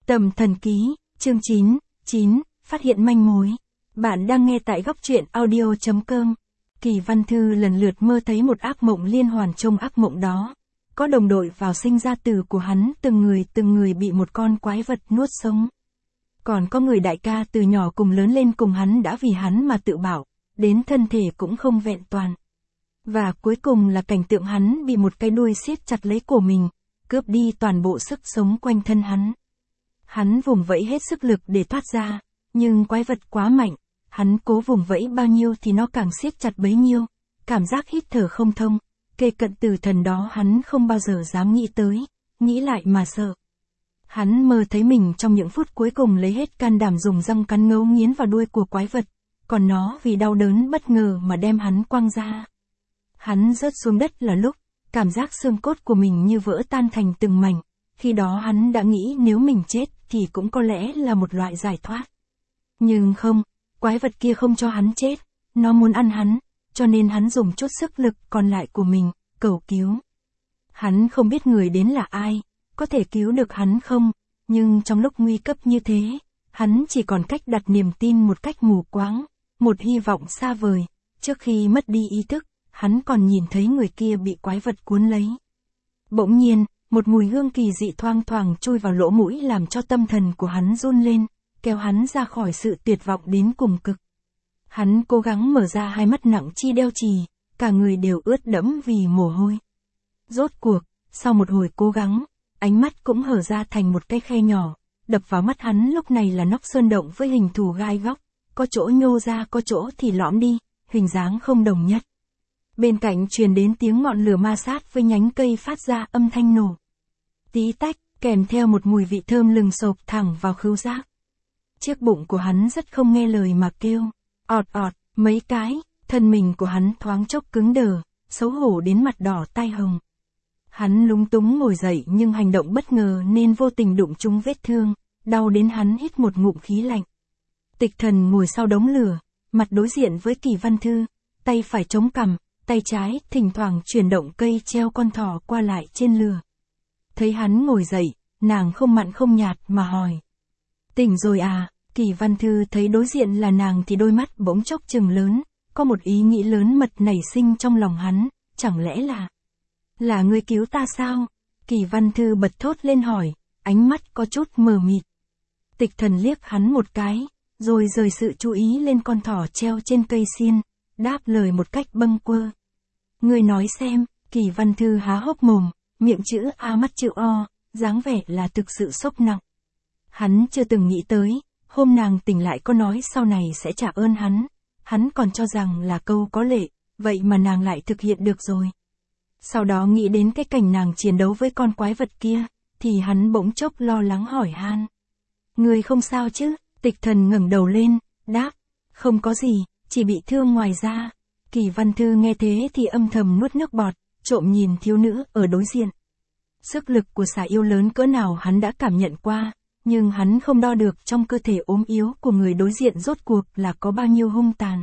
Tầm thần ký, chương 9, phát hiện manh mối. Bạn đang nghe tại góc truyện audio.com. Kỳ Văn Thư lần lượt mơ thấy một ác mộng liên hoàn. Trong ác mộng đó, có đồng đội vào sinh ra tử của hắn, từng người bị một con quái vật nuốt sống. Còn có người đại ca từ nhỏ cùng lớn lên cùng hắn đã vì hắn mà tự bảo, đến thân thể cũng không vẹn toàn. Và cuối cùng là cảnh tượng hắn bị một cái đuôi siết chặt lấy cổ mình, cướp đi toàn bộ sức sống quanh thân hắn. Hắn vùng vẫy hết sức lực để thoát ra, nhưng quái vật quá mạnh, hắn cố vùng vẫy bao nhiêu thì nó càng siết chặt bấy nhiêu, cảm giác hít thở không thông, kề cận tử thần đó hắn không bao giờ dám nghĩ tới, nghĩ lại mà sợ. Hắn mơ thấy mình trong những phút cuối cùng lấy hết can đảm dùng răng cắn ngấu nghiến vào đuôi của quái vật, còn nó vì đau đớn bất ngờ mà đem hắn quăng ra. Hắn rớt xuống đất là lúc, cảm giác xương cốt của mình như vỡ tan thành từng mảnh, khi đó hắn đã nghĩ nếu mình chết thì cũng có lẽ là một loại giải thoát. Nhưng không, quái vật kia không cho hắn chết, nó muốn ăn hắn, cho nên hắn dùng chút sức lực còn lại của mình, cầu cứu. Hắn không biết người đến là ai, có thể cứu được hắn không, nhưng trong lúc nguy cấp như thế, hắn chỉ còn cách đặt niềm tin một cách mù quáng, một hy vọng xa vời. Trước khi mất đi ý thức, hắn còn nhìn thấy người kia bị quái vật cuốn lấy. Bỗng nhiên, một mùi hương kỳ dị thoang thoảng chui vào lỗ mũi làm cho tâm thần của hắn run lên, kéo hắn ra khỏi sự tuyệt vọng đến cùng cực. Hắn cố gắng mở ra hai mắt nặng chi đeo chì, cả người đều ướt đẫm vì mồ hôi. Rốt cuộc, sau một hồi cố gắng, ánh mắt cũng hở ra thành một cái khe nhỏ, đập vào mắt hắn lúc này là nóc sơn động với hình thù gai góc, có chỗ nhô ra có chỗ thì lõm đi, hình dáng không đồng nhất. Bên cạnh truyền đến tiếng ngọn lửa ma sát với nhánh cây phát ra âm thanh nổ. Tí tách, kèm theo một mùi vị thơm lừng xộc thẳng vào khứu giác. Chiếc bụng của hắn rất không nghe lời mà kêu, ọt ọt, mấy cái, thân mình của hắn thoáng chốc cứng đờ, xấu hổ đến mặt đỏ tai hồng. Hắn lúng túng ngồi dậy nhưng hành động bất ngờ nên vô tình đụng trúng vết thương, đau đến hắn hít một ngụm khí lạnh. Tịch Thần ngồi sau đống lửa, mặt đối diện với Kỳ Văn Thư, tay phải chống cằm, tay trái thỉnh thoảng chuyển động cây treo con thỏ qua lại trên lửa. Thấy hắn ngồi dậy, nàng không mặn không nhạt mà hỏi. Tỉnh rồi à? Kỳ Văn Thư thấy đối diện là nàng thì đôi mắt bỗng chốc trừng lớn, có một ý nghĩ lớn mật nảy sinh trong lòng hắn, chẳng lẽ là ngươi cứu ta sao? Kỳ Văn Thư bật thốt lên hỏi, ánh mắt có chút mờ mịt. Tịch Thần liếc hắn một cái, rồi rời sự chú ý lên con thỏ treo trên cây xiên, đáp lời một cách bâng quơ. Ngươi nói xem. Kỳ Văn Thư há hốc mồm, miệng chữ A mắt chữ O, dáng vẻ là thực sự sốc nặng. Hắn chưa từng nghĩ tới, hôm nàng tỉnh lại có nói sau này sẽ trả ơn hắn còn cho rằng là câu có lệ, vậy mà nàng lại thực hiện được rồi. Sau đó nghĩ đến cái cảnh nàng chiến đấu với con quái vật kia, thì hắn bỗng chốc lo lắng hỏi han. Ngươi không sao chứ? Tịch Thần ngẩng đầu lên, đáp, không có gì, chỉ bị thương ngoài da. Kỳ Văn Thư nghe thế thì âm thầm nuốt nước bọt, trộm nhìn thiếu nữ ở đối diện. Sức lực của xà yêu lớn cỡ nào hắn đã cảm nhận qua, nhưng hắn không đo được trong cơ thể ốm yếu của người đối diện rốt cuộc là có bao nhiêu hung tàn.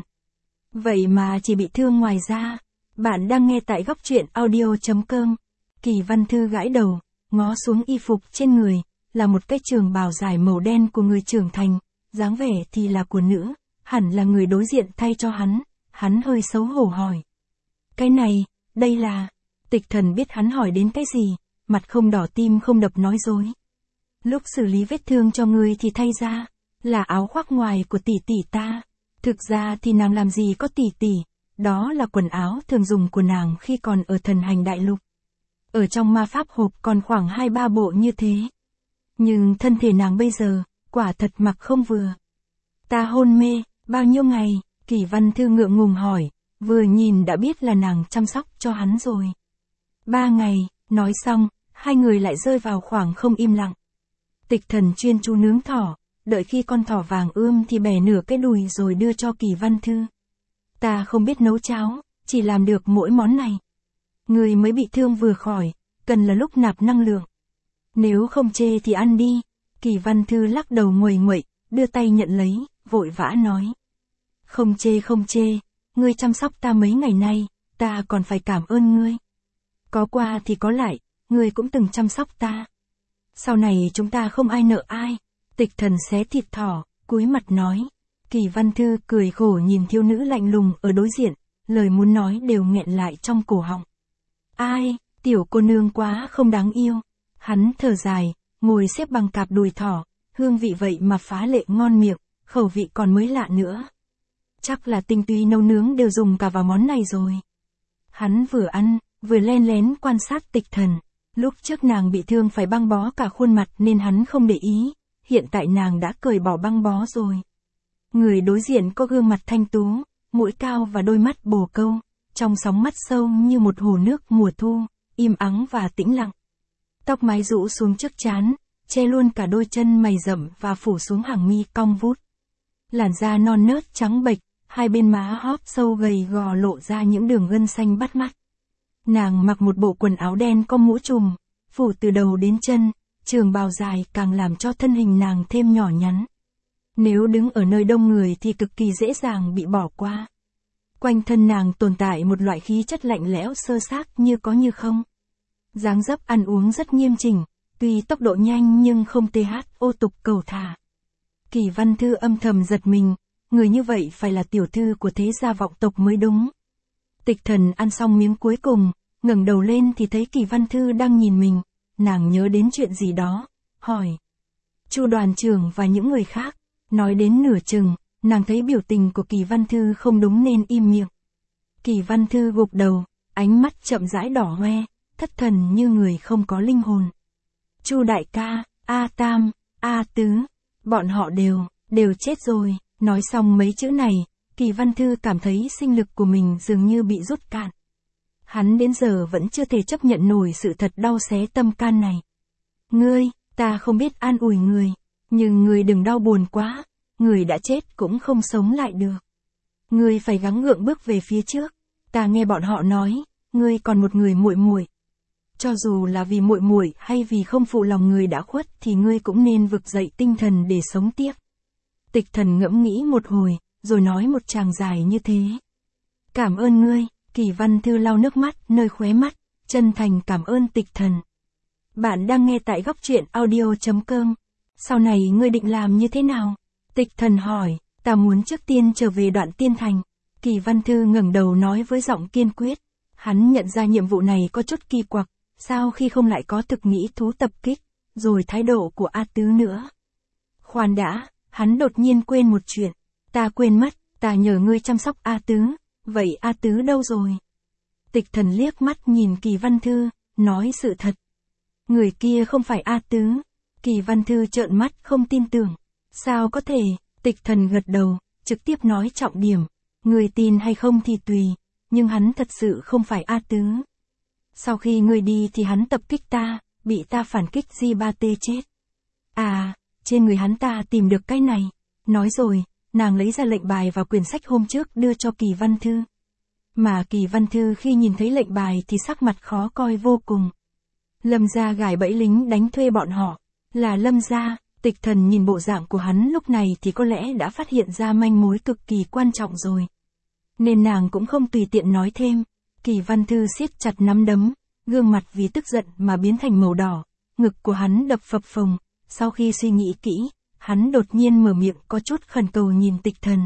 Vậy mà chỉ bị thương ngoài da. Bạn đang nghe tại góc truyện audio.com. Kỳ Văn Thư gãi đầu, ngó xuống y phục trên người, là một cái trường bào dài màu đen của người trưởng thành, dáng vẻ thì là của nữ, hẳn là người đối diện thay cho hắn hơi xấu hổ hỏi. Cái này, đây là... Tịch Thần biết hắn hỏi đến cái gì, mặt không đỏ tim không đập nói dối. Lúc xử lý vết thương cho ngươi thì thay ra, là áo khoác ngoài của tỷ tỷ ta. Thực ra thì nàng làm gì có tỷ tỷ, đó là quần áo thường dùng của nàng khi còn ở Thần Hành Đại Lục. Ở trong ma pháp hộp còn khoảng 2-3 bộ như thế. Nhưng thân thể nàng bây giờ, quả thật mặc không vừa. Ta hôn mê, bao nhiêu ngày? Kỳ Văn Thư ngượng ngùng hỏi, vừa nhìn đã biết là nàng chăm sóc cho hắn rồi. 3 ngày, nói xong, hai người lại rơi vào khoảng không im lặng. Tịch Thần chuyên chú nướng thỏ, đợi khi con thỏ vàng ươm thì bẻ nửa cái đùi rồi đưa cho Kỳ Văn Thư. Ta không biết nấu cháo, chỉ làm được mỗi món này. Người mới bị thương vừa khỏi, cần là lúc nạp năng lượng. Nếu không chê thì ăn đi. Kỳ Văn Thư lắc đầu nguầy nguậy, đưa tay nhận lấy, vội vã nói. Không chê, ngươi chăm sóc ta mấy ngày nay, ta còn phải cảm ơn ngươi. Có qua thì có lại, ngươi cũng từng chăm sóc ta. Sau này chúng ta không ai nợ ai. Tịch Thần xé thịt thỏ, cúi mặt nói. Kỳ Văn Thư cười khổ nhìn thiếu nữ lạnh lùng ở đối diện, lời muốn nói đều nghẹn lại trong cổ họng. Ai, tiểu cô nương quá không đáng yêu. Hắn thở dài, ngồi xếp bằng cạp đùi thỏ, hương vị vậy mà phá lệ ngon miệng, khẩu vị còn mới lạ nữa. Chắc là tinh túy nấu nướng đều dùng cả vào món này rồi. Hắn vừa ăn, vừa len lén quan sát Tịch Thần. Lúc trước nàng bị thương phải băng bó cả khuôn mặt nên hắn không để ý, hiện tại nàng đã cởi bỏ băng bó rồi. Người đối diện có gương mặt thanh tú, mũi cao và đôi mắt bồ câu, trong sóng mắt sâu như một hồ nước mùa thu, im ắng và tĩnh lặng. Tóc mái rũ xuống trước trán, che luôn cả đôi chân mày rậm và phủ xuống hàng mi cong vút. Làn da non nớt trắng bệch, hai bên má hóp sâu gầy gò lộ ra những đường gân xanh bắt mắt. Nàng mặc một bộ quần áo đen có mũ trùm, phủ từ đầu đến chân, trường bào dài càng làm cho thân hình nàng thêm nhỏ nhắn. Nếu đứng ở nơi đông người thì cực kỳ dễ dàng bị bỏ qua. Quanh thân nàng tồn tại một loại khí chất lạnh lẽo sơ xác như có như không. Dáng dấp ăn uống rất nghiêm chỉnh, tuy tốc độ nhanh nhưng không thô tục cầu thả. Kỳ Văn Thư âm thầm giật mình, người như vậy phải là tiểu thư của thế gia vọng tộc mới đúng. Tịch Thần ăn xong miếng cuối cùng, ngẩng đầu lên thì thấy Kỳ Văn Thư đang nhìn mình, nàng nhớ đến chuyện gì đó, hỏi. Chu đoàn trưởng và những người khác, nói đến nửa chừng, nàng thấy biểu tình của Kỳ Văn Thư không đúng nên im miệng. Kỳ Văn Thư gục đầu, ánh mắt chậm rãi đỏ hoe, thất thần như người không có linh hồn. Chu đại ca, A Tam, A Tứ, bọn họ đều chết rồi. Nói xong mấy chữ này, Kỳ Văn Thư cảm thấy sinh lực của mình dường như bị rút cạn. Hắn đến giờ vẫn chưa thể chấp nhận nổi sự thật đau xé tâm can này. Ngươi, ta không biết an ủi người, nhưng người đừng đau buồn quá, người đã chết cũng không sống lại được. Ngươi phải gắng gượng bước về phía trước. Ta nghe bọn họ nói, ngươi còn một người muội muội. Cho dù là vì muội muội hay vì không phụ lòng người đã khuất thì ngươi cũng nên vực dậy tinh thần để sống tiếp. Tịch Thần ngẫm nghĩ một hồi, rồi nói một tràng dài như thế. Cảm ơn ngươi. Kỳ Văn Thư lau nước mắt nơi khóe mắt, chân thành cảm ơn Tịch Thần. Bạn đang nghe tại góc truyện audio.com. Sau này ngươi định làm như thế nào? Tịch Thần hỏi, ta muốn trước tiên trở về Đoạn Tiên Thành. Kỳ Văn Thư ngẩng đầu nói với giọng kiên quyết. Hắn nhận ra nhiệm vụ này có chút kỳ quặc, sao khi không lại có thực nghĩ thú tập kích, rồi thái độ của A Tứ nữa. Khoan đã, hắn đột nhiên quên một chuyện. Ta quên mất, ta nhờ ngươi chăm sóc A Tứ, vậy A Tứ đâu rồi? Tịch Thần liếc mắt nhìn Kỳ Văn Thư, nói sự thật. Người kia không phải A Tứ. Kỳ Văn Thư trợn mắt không tin tưởng. Sao có thể? Tịch Thần gật đầu, trực tiếp nói trọng điểm. Người tin hay không thì tùy, nhưng hắn thật sự không phải A Tứ. Sau khi người đi thì hắn tập kích ta, bị ta phản kích G3T chết. À, trên người hắn ta tìm được cái này. Nói rồi, nàng lấy ra lệnh bài và quyển sách hôm trước đưa cho Kỳ Văn Thư. Mà Kỳ Văn Thư khi nhìn thấy lệnh bài thì sắc mặt khó coi vô cùng. Lâm gia gài bẫy lính đánh thuê bọn họ, là Lâm gia. Tịch Thần nhìn bộ dạng của hắn lúc này thì có lẽ đã phát hiện ra manh mối cực kỳ quan trọng rồi. Nên nàng cũng không tùy tiện nói thêm. Kỳ Văn Thư siết chặt nắm đấm, gương mặt vì tức giận mà biến thành màu đỏ, ngực của hắn đập phập phồng. Sau khi suy nghĩ kỹ, hắn đột nhiên mở miệng có chút khẩn cầu nhìn Tịch Thần.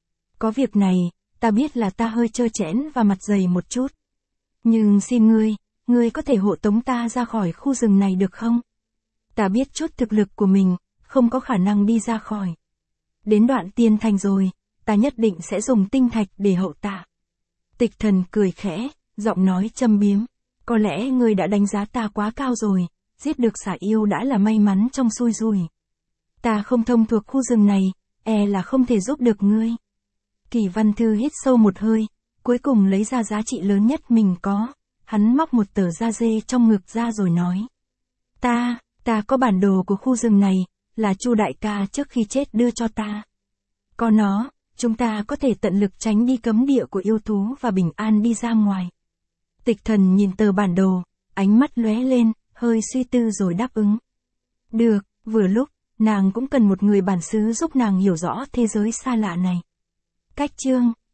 Có việc này, ta biết là ta hơi trơ trẽn và mặt dày một chút. Nhưng xin ngươi có thể hộ tống ta ra khỏi khu rừng này được không? Ta biết chút thực lực của mình, không có khả năng đi ra khỏi. Đến Đoạn Tiên Thành rồi, ta nhất định sẽ dùng tinh thạch để hậu tạ. Tịch Thần cười khẽ, giọng nói châm biếm. Có lẽ ngươi đã đánh giá ta quá cao rồi, giết được xả yêu đã là may mắn trong xui rủi. Ta không thông thuộc khu rừng này, là không thể giúp được ngươi. Kỳ Văn Thư hít sâu một hơi, cuối cùng lấy ra giá trị lớn nhất mình có. Hắn móc một tờ da dê trong ngực ra rồi nói. Ta có bản đồ của khu rừng này, là Chu đại ca trước khi chết đưa cho ta. Có nó, chúng ta có thể tận lực tránh đi cấm địa của yêu thú và bình an đi ra ngoài. Tịch Thần nhìn tờ bản đồ, ánh mắt lóe lên, hơi suy tư rồi đáp ứng. Được, vừa lúc, nàng cũng cần một người bản xứ giúp nàng hiểu rõ thế giới xa lạ này. Cách chương